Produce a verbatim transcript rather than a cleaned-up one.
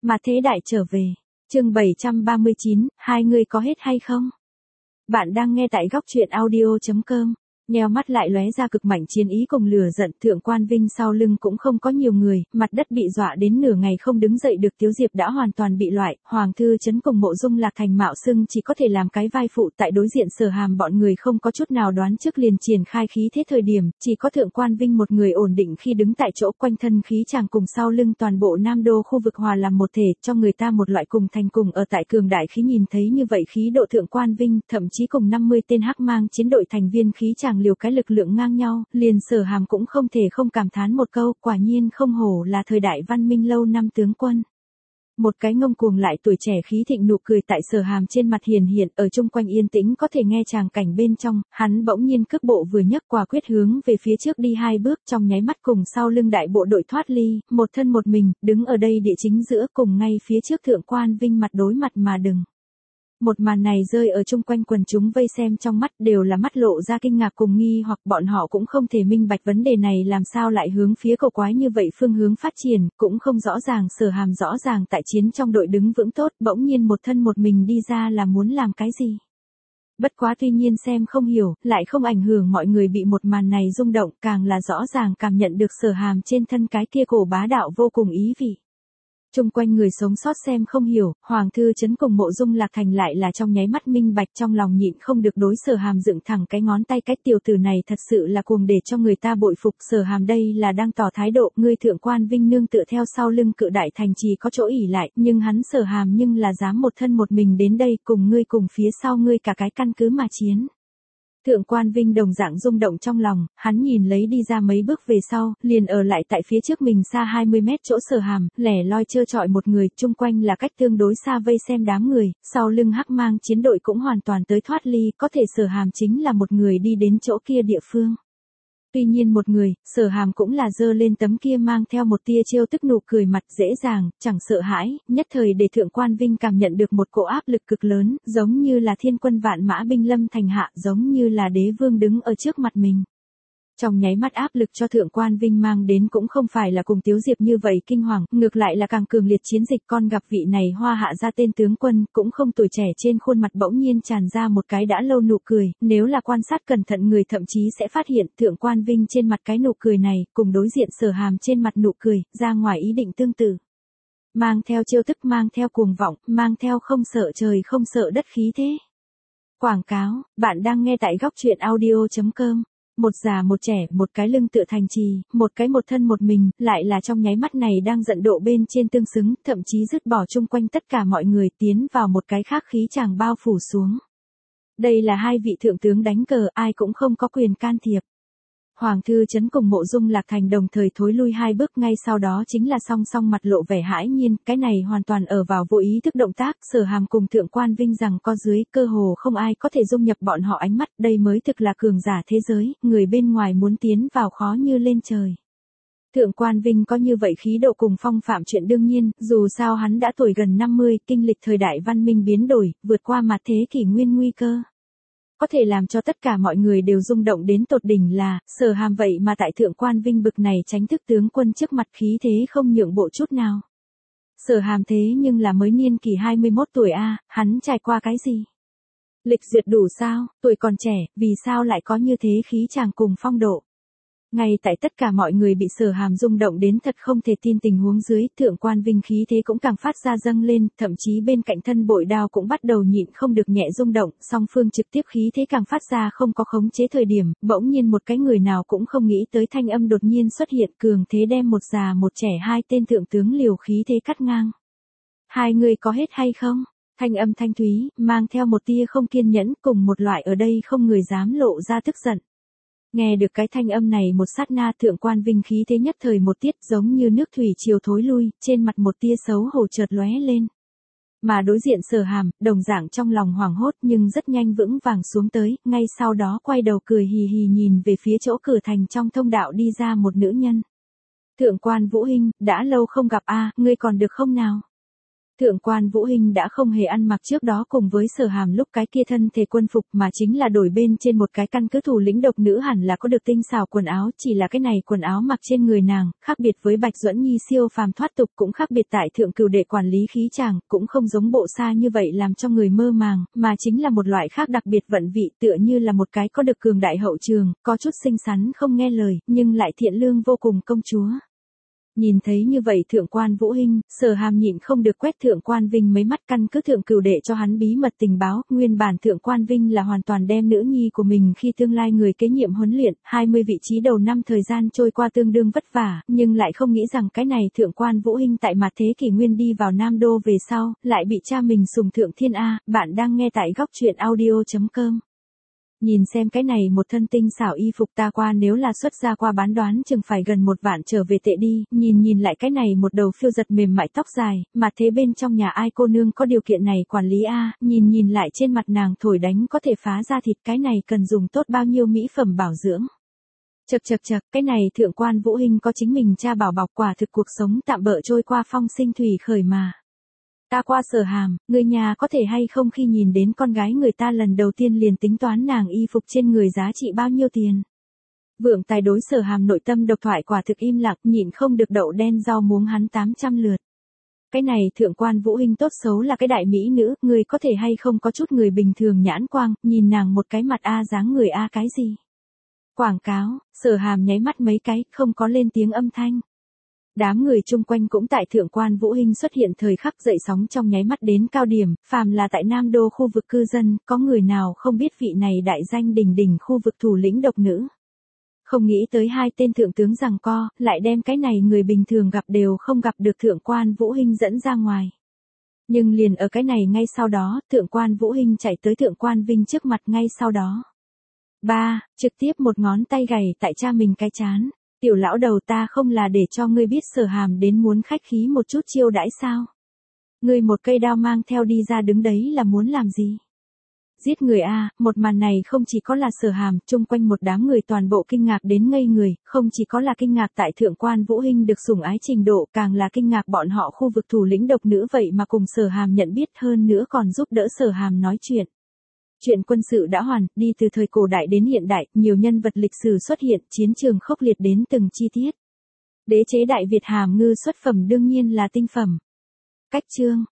Mà thế đại trở về. Chương bảy trăm ba mươi chín, hai người có hết hay không? Bạn đang nghe tại góc truyện audio chấm com. Nheo mắt lại lóe ra cực mạnh chiến ý cùng lửa giận, Thượng Quan Vinh sau lưng cũng không có nhiều người, mặt đất bị dọa đến nửa ngày không đứng dậy được. Tiếu Diệp đã hoàn toàn bị loại, Hoàng Thư Trấn cùng Mộ Dung Lạc Thành mạo xưng chỉ có thể làm cái vai phụ, tại đối diện Sở Hàm bọn người không có chút nào đoán trước liền triển khai khí thế thời điểm, chỉ có Thượng Quan Vinh một người ổn định khi đứng tại chỗ, quanh thân khí chàng cùng sau lưng toàn bộ Nam Đô khu vực hòa làm một thể, cho người ta một loại cùng thành cùng ở tại cường đại khí. Nhìn thấy như vậy khí độ Thượng Quan Vinh, thậm chí cùng năm mươi tên hắc mang chiến đội thành viên khí chàng liều cái lực lượng ngang nhau, liền Sở Hàm cũng không thể không cảm thán một câu, quả nhiên không hổ là thời đại văn minh lâu năm tướng quân. Một cái ngông cuồng lại tuổi trẻ khí thịnh nụ cười tại Sở Hàm trên mặt hiển hiện, ở chung quanh yên tĩnh có thể nghe tràng cảnh bên trong, hắn bỗng nhiên cước bộ vừa nhấc, quả quyết hướng về phía trước đi hai bước, trong nháy mắt cùng sau lưng đại bộ đội thoát ly, một thân một mình, đứng ở đây địa chính giữa, cùng ngay phía trước Thượng Quan Vinh mặt đối mặt mà đừng. Một màn này rơi ở chung quanh quần chúng vây xem trong mắt đều là mắt lộ ra kinh ngạc cùng nghi, hoặc bọn họ cũng không thể minh bạch vấn đề này làm sao lại hướng phía cổ quái như vậy phương hướng phát triển, cũng không rõ ràng. Sở Hàm rõ ràng tại chiến trong đội đứng vững tốt, bỗng nhiên một thân một mình đi ra là muốn làm cái gì. Bất quá tuy nhiên xem không hiểu, lại không ảnh hưởng mọi người bị một màn này rung động, càng là rõ ràng cảm nhận được Sở Hàm trên thân cái kia cổ bá đạo vô cùng ý vị. Trung quanh người sống sót xem không hiểu, Hoàng Thư Trấn cùng Mộ Dung Lạc Thành lại là trong nháy mắt minh bạch, trong lòng nhịn không được đối Sở Hàm dựng thẳng cái ngón tay. Cách tiểu tử này thật sự là cuồng để cho người ta bội phục. Sở Hàm đây là đang tỏ thái độ, ngươi Thượng Quan Vinh nương tựa theo sau lưng cự đại thành trì có chỗ ỉ lại, nhưng hắn Sở Hàm nhưng là dám một thân một mình đến đây, cùng ngươi cùng phía sau ngươi cả cái căn cứ mà chiến. Thượng Quan Vinh đồng dạng rung động trong lòng, hắn nhìn lấy đi ra mấy bước về sau, liền ở lại tại phía trước mình xa hai mươi mét chỗ Sở Hàm, lẻ loi trơ trọi một người, chung quanh là cách tương đối xa vây xem đám người, sau lưng hắc mang chiến đội cũng hoàn toàn tới thoát ly, có thể Sở Hàm chính là một người đi đến chỗ kia địa phương. Tuy nhiên một người, Sở Hàm cũng là giơ lên tấm kia mang theo một tia trêu tức nụ cười mặt dễ dàng, chẳng sợ hãi, nhất thời để Thượng Quan Vinh cảm nhận được một cỗ áp lực cực lớn, giống như là thiên quân vạn mã binh lâm thành hạ, giống như là đế vương đứng ở trước mặt mình. Trong nháy mắt áp lực cho Thượng Quan Vinh mang đến cũng không phải là cùng Tiếu Diệp như vậy kinh hoàng, ngược lại là càng cường liệt chiến dịch. Con gặp vị này hoa hạ ra tên tướng quân, cũng không tuổi trẻ, trên khuôn mặt bỗng nhiên tràn ra một cái đã lâu nụ cười, nếu là quan sát cẩn thận người thậm chí sẽ phát hiện Thượng Quan Vinh trên mặt cái nụ cười này, cùng đối diện Sở Hàm trên mặt nụ cười, ra ngoài ý định tương tự. Mang theo trêu tức, mang theo cuồng vọng, mang theo không sợ trời không sợ đất khí thế. Quảng cáo, bạn đang nghe tại góc truyện audio chấm com. Một già một trẻ, một cái lưng tựa thành trì, một cái một thân một mình, lại là trong nháy mắt này đang giận độ bên trên tương xứng, thậm chí dứt bỏ chung quanh tất cả mọi người, tiến vào một cái khác khí chàng bao phủ xuống. Đây là hai vị thượng tướng đánh cờ, ai cũng không có quyền can thiệp. Hoàng Thư Trấn cùng Mộ Dung Lạc Thành đồng thời thối lui hai bước, ngay sau đó chính là song song mặt lộ vẻ hãi nhiên, cái này hoàn toàn ở vào vô ý thức động tác. Sở Hàm cùng Thượng Quan Vinh rằng co dưới, cơ hồ không ai có thể dung nhập bọn họ ánh mắt, đây mới thực là cường giả thế giới, người bên ngoài muốn tiến vào khó như lên trời. Thượng Quan Vinh có như vậy khí độ cùng phong phạm chuyện đương nhiên, dù sao hắn đã tuổi gần năm mươi, kinh lịch thời đại văn minh biến đổi, vượt qua mặt thế kỷ nguyên nguy cơ. Có thể làm cho tất cả mọi người đều rung động đến tột đỉnh là, Sở Hàm vậy mà tại Thượng Quan Vinh bực này tránh thức tướng quân trước mặt khí thế không nhượng bộ chút nào. Sở Hàm thế nhưng là mới niên kỳ hai mươi mốt tuổi a, hắn trải qua cái gì? Lịch duyệt đủ sao, tuổi còn trẻ, vì sao lại có như thế khí chàng cùng phong độ? Ngay tại tất cả mọi người bị Sở Hàm rung động đến thật không thể tin tình huống dưới, Thượng Quan Vinh khí thế cũng càng phát ra dâng lên, thậm chí bên cạnh thân bội đao cũng bắt đầu nhịn không được nhẹ rung động, song phương trực tiếp khí thế càng phát ra không có khống chế thời điểm, bỗng nhiên một cái người nào cũng không nghĩ tới thanh âm đột nhiên xuất hiện, cường thế đem một già một trẻ hai tên thượng tướng liều khí thế cắt ngang. Hai người có hết hay không? Thanh âm thanh thúy, mang theo một tia không kiên nhẫn, cùng một loại ở đây không người dám lộ ra tức giận. Nghe được cái thanh âm này một sát na, Thượng Quan Vinh khí thế nhất thời một tiết, giống như nước thủy triều thối lui, trên mặt một tia xấu hổ chợt lóe lên. Mà đối diện Sở Hàm, đồng dạng trong lòng hoảng hốt nhưng rất nhanh vững vàng xuống tới, ngay sau đó quay đầu cười hì hì nhìn về phía chỗ cửa thành trong thông đạo đi ra một nữ nhân. Thượng Quan Vũ Hinh, đã lâu không gặp a, ngươi còn được không nào? Thượng quan Vũ Hinh đã không hề ăn mặc trước đó cùng với Sở Hàm lúc cái kia thân thể quân phục mà chính là đổi bên trên một cái căn cứ thủ lĩnh độc nữ hẳn là có được tinh xảo quần áo, chỉ là cái này quần áo mặc trên người nàng, khác biệt với Bạch Duẫn Nhi siêu phàm thoát tục, cũng khác biệt tại thượng cửu đệ quản lý khí chàng, cũng không giống bộ xa như vậy làm cho người mơ màng, mà chính là một loại khác đặc biệt vận vị, tựa như là một cái có được cường đại hậu trường, có chút xinh xắn không nghe lời, nhưng lại thiện lương vô cùng công chúa. Nhìn thấy như vậy thượng quan Vũ Hinh, Sở Hàm nhịn không được quét thượng quan Vinh mấy mắt, căn cứ thượng cửu đệ cho hắn bí mật tình báo, nguyên bản thượng quan Vinh là hoàn toàn đem nữ nhi của mình khi tương lai người kế nhiệm huấn luyện, hai mươi vị trí đầu năm thời gian trôi qua tương đương vất vả, nhưng lại không nghĩ rằng cái này thượng quan Vũ Hinh tại mặt thế kỷ nguyên đi vào Nam Đô về sau, lại bị cha mình sùng thượng thiên A. Bạn đang nghe tại góc truyện audio chấm com. Nhìn xem cái này một thân tinh xảo y phục, ta qua nếu là xuất ra qua bán đoán chừng phải gần một vạn trở về tệ đi, nhìn nhìn lại cái này một đầu phiêu giật mềm mại tóc dài, mà thế bên trong nhà ai cô nương có điều kiện này quản lý a, nhìn nhìn lại trên mặt nàng thổi đánh có thể phá ra thịt, cái này cần dùng tốt bao nhiêu mỹ phẩm bảo dưỡng. Chậc chậc chậc, cái này thượng quan Vũ Hinh có chính mình cha bảo bọc, quả thực cuộc sống tạm bợ trôi qua phong sinh thủy khởi mà. Ta qua Sở Hàm, người nhà có thể hay không khi nhìn đến con gái người ta lần đầu tiên liền tính toán nàng y phục trên người giá trị bao nhiêu tiền. Vượng Tài đối Sở Hàm nội tâm độc thoại quả thực im lặng, nhịn không được đậu đen rau muống hắn tám trăm lượt. Cái này thượng quan Vũ Hinh tốt xấu là cái đại mỹ nữ, người có thể hay không có chút người bình thường nhãn quang, nhìn nàng một cái mặt a dáng người a cái gì. Quảng cáo, Sở Hàm nháy mắt mấy cái, không có lên tiếng âm thanh. Đám người chung quanh cũng tại thượng quan Vũ Hinh xuất hiện thời khắc dậy sóng trong nháy mắt đến cao điểm, phàm là tại Nam Đô khu vực cư dân, có người nào không biết vị này đại danh đỉnh đỉnh khu vực thủ lĩnh độc nữ. Không nghĩ tới hai tên thượng tướng giằng co, lại đem cái này người bình thường gặp đều không gặp được thượng quan Vũ Hinh dẫn ra ngoài. Nhưng liền ở cái này ngay sau đó, thượng quan Vũ Hinh chạy tới thượng quan Vinh trước mặt ngay sau đó. Ba, trực tiếp một ngón tay gảy tại cha mình cái trán. Tiểu lão đầu, ta không là để cho ngươi biết Sở Hàm đến muốn khách khí một chút chiêu đãi sao? Ngươi một cây đao mang theo đi ra đứng đấy là muốn làm gì? Giết người a, một màn này không chỉ có là Sở Hàm, chung quanh một đám người toàn bộ kinh ngạc đến ngây người, không chỉ có là kinh ngạc tại thượng quan Vũ Hinh được sủng ái trình độ, càng là kinh ngạc bọn họ khu vực thủ lĩnh độc nữ vậy mà cùng Sở Hàm nhận biết, hơn nữa còn giúp đỡ Sở Hàm nói chuyện. Chuyện quân sự đã hoàn, đi từ thời cổ đại đến hiện đại, nhiều nhân vật lịch sử xuất hiện, chiến trường khốc liệt đến từng chi tiết. Đế chế Đại Việt hàm ngư xuất phẩm đương nhiên là tinh phẩm. Cách chương,